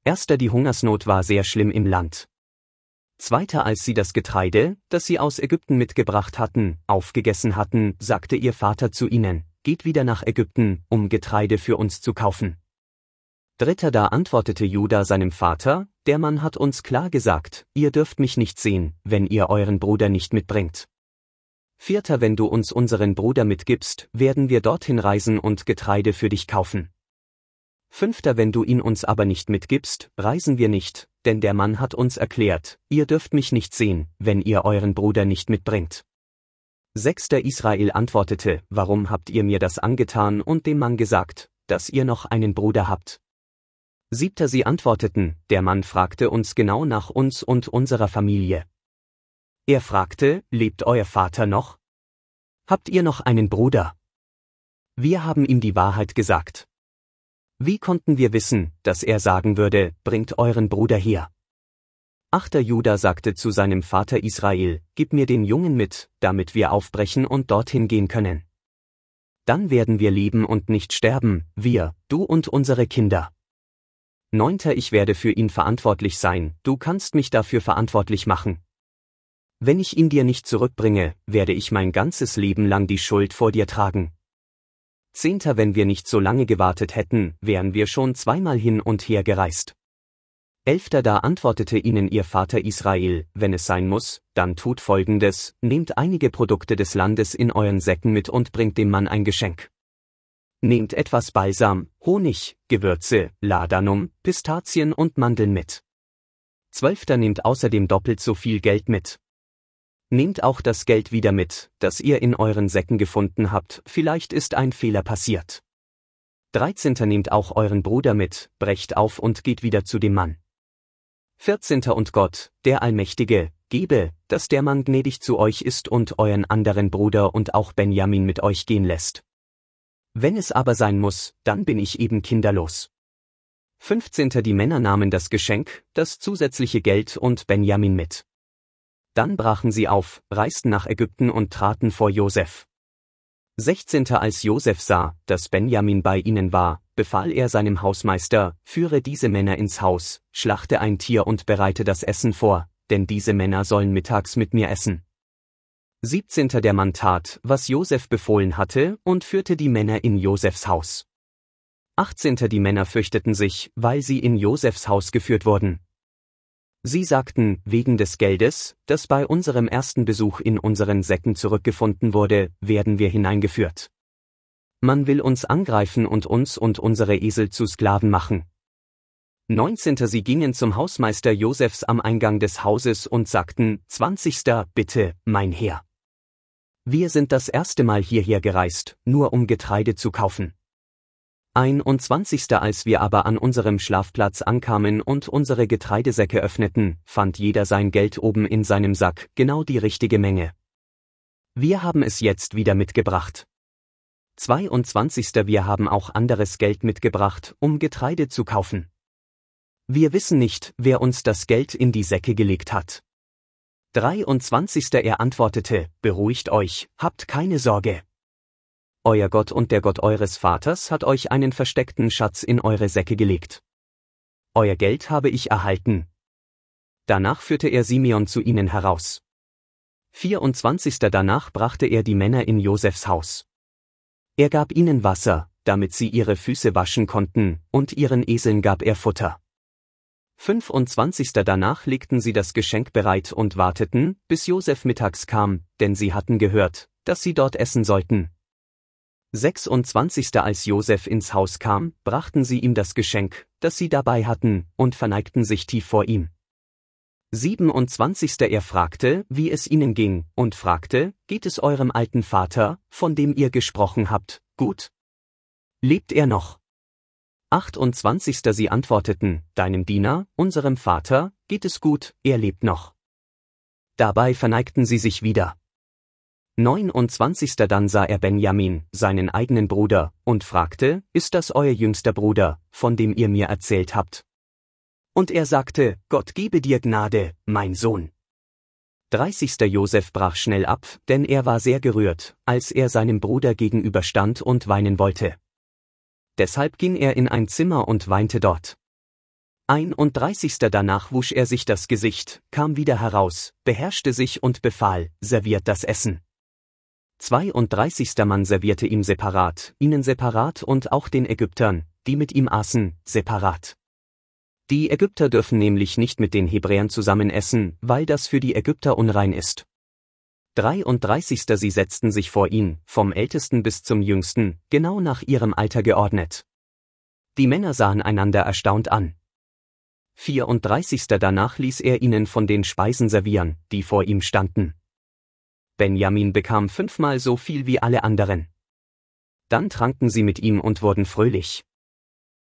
Erster, die Hungersnot war sehr schlimm im Land. Zweiter, als sie das Getreide, das sie aus Ägypten mitgebracht hatten, aufgegessen hatten, sagte ihr Vater zu ihnen: Geht wieder nach Ägypten, um Getreide für uns zu kaufen. Dritter, da antwortete Juda seinem Vater: Der Mann hat uns klar gesagt, ihr dürft mich nicht sehen, wenn ihr euren Bruder nicht mitbringt. Vierter, wenn du uns unseren Bruder mitgibst, werden wir dorthin reisen und Getreide für dich kaufen. Fünfter, wenn du ihn uns aber nicht mitgibst, reisen wir nicht, denn der Mann hat uns erklärt, ihr dürft mich nicht sehen, wenn ihr euren Bruder nicht mitbringt. Sechster, Israel antwortete: Warum habt ihr mir das angetan und dem Mann gesagt, dass ihr noch einen Bruder habt? Siebter, sie antworteten: Der Mann fragte uns genau nach uns und unserer Familie. Er fragte: Lebt euer Vater noch? Habt ihr noch einen Bruder? Wir haben ihm die Wahrheit gesagt. Wie konnten wir wissen, dass er sagen würde: Bringt euren Bruder her? Achter, Juda sagte zu seinem Vater Israel: Gib mir den Jungen mit, damit wir aufbrechen und dorthin gehen können. Dann werden wir leben und nicht sterben, wir, du und unsere Kinder. Neunter, ich werde für ihn verantwortlich sein, du kannst mich dafür verantwortlich machen. Wenn ich ihn dir nicht zurückbringe, werde ich mein ganzes Leben lang die Schuld vor dir tragen. Zehnter, wenn wir nicht so lange gewartet hätten, wären wir schon zweimal hin und her gereist. Elfter, da antwortete ihnen ihr Vater Israel: Wenn es sein muss, dann tut Folgendes: Nehmt einige Produkte des Landes in euren Säcken mit und bringt dem Mann ein Geschenk. Nehmt etwas Balsam, Honig, Gewürze, Ladanum, Pistazien und Mandeln mit. 12. Nehmt außerdem doppelt so viel Geld mit. Nehmt auch das Geld wieder mit, das ihr in euren Säcken gefunden habt, vielleicht ist ein Fehler passiert. 13. Nehmt auch euren Bruder mit, brecht auf und geht wieder zu dem Mann. 14. Und Gott, der Allmächtige, gebe, dass der Mann gnädig zu euch ist und euren anderen Bruder und auch Benjamin mit euch gehen lässt. Wenn es aber sein muss, dann bin ich eben kinderlos. 15. Die Männer nahmen das Geschenk, das zusätzliche Geld und Benjamin mit. Dann brachen sie auf, reisten nach Ägypten und traten vor Josef. 16. Als Josef sah, dass Benjamin bei ihnen war, befahl er seinem Hausmeister: Führe diese Männer ins Haus, schlachte ein Tier und bereite das Essen vor, denn diese Männer sollen mittags mit mir essen. 17. Der Mann tat, was Josef befohlen hatte, und führte die Männer in Josefs Haus. 18. Die Männer fürchteten sich, weil sie in Josefs Haus geführt wurden. Sie sagten: Wegen des Geldes, das bei unserem ersten Besuch in unseren Säcken zurückgefunden wurde, werden wir hineingeführt. Man will uns angreifen und uns und unsere Esel zu Sklaven machen. 19. Sie gingen zum Hausmeister Josefs am Eingang des Hauses und sagten: 20. Bitte, mein Herr. Wir sind das erste Mal hierher gereist, nur um Getreide zu kaufen. 21. Als wir aber an unserem Schlafplatz ankamen und unsere Getreidesäcke öffneten, fand jeder sein Geld oben in seinem Sack, genau die richtige Menge. Wir haben es jetzt wieder mitgebracht. 22. Wir haben auch anderes Geld mitgebracht, um Getreide zu kaufen. Wir wissen nicht, wer uns das Geld in die Säcke gelegt hat. 23. Er antwortete: Beruhigt euch, habt keine Sorge. Euer Gott und der Gott eures Vaters hat euch einen versteckten Schatz in eure Säcke gelegt. Euer Geld habe ich erhalten. Danach führte er Simeon zu ihnen heraus. 24. Danach brachte er die Männer in Josefs Haus. Er gab ihnen Wasser, damit sie ihre Füße waschen konnten, und ihren Eseln gab er Futter. 25. Danach legten sie das Geschenk bereit und warteten, bis Josef mittags kam, denn sie hatten gehört, dass sie dort essen sollten. 26. Als Josef ins Haus kam, brachten sie ihm das Geschenk, das sie dabei hatten, und verneigten sich tief vor ihm. 27. Er fragte, wie es ihnen ging, und fragte: Geht es eurem alten Vater, von dem ihr gesprochen habt, gut? Lebt er noch? 28. Sie antworteten: Deinem Diener, unserem Vater, geht es gut, er lebt noch. Dabei verneigten sie sich wieder. 29. Dann sah er Benjamin, seinen eigenen Bruder, und fragte: Ist das euer jüngster Bruder, von dem ihr mir erzählt habt? Und er sagte: Gott gebe dir Gnade, mein Sohn. 30. Josef brach schnell ab, denn er war sehr gerührt, als er seinem Bruder gegenüberstand und weinen wollte. Deshalb ging er in ein Zimmer und weinte dort. 31. Danach wusch er sich das Gesicht, kam wieder heraus, beherrschte sich und befahl, serviert das Essen. 32. Man servierte ihm separat, ihnen separat und auch den Ägyptern, die mit ihm aßen, separat. Die Ägypter dürfen nämlich nicht mit den Hebräern zusammen essen, weil das für die Ägypter unrein ist. 33. Sie setzten sich vor ihn, vom Ältesten bis zum Jüngsten, genau nach ihrem Alter geordnet. Die Männer sahen einander erstaunt an. 34. Danach ließ er ihnen von den Speisen servieren, die vor ihm standen. Benjamin bekam 5-mal so viel wie alle anderen. Dann tranken sie mit ihm und wurden fröhlich.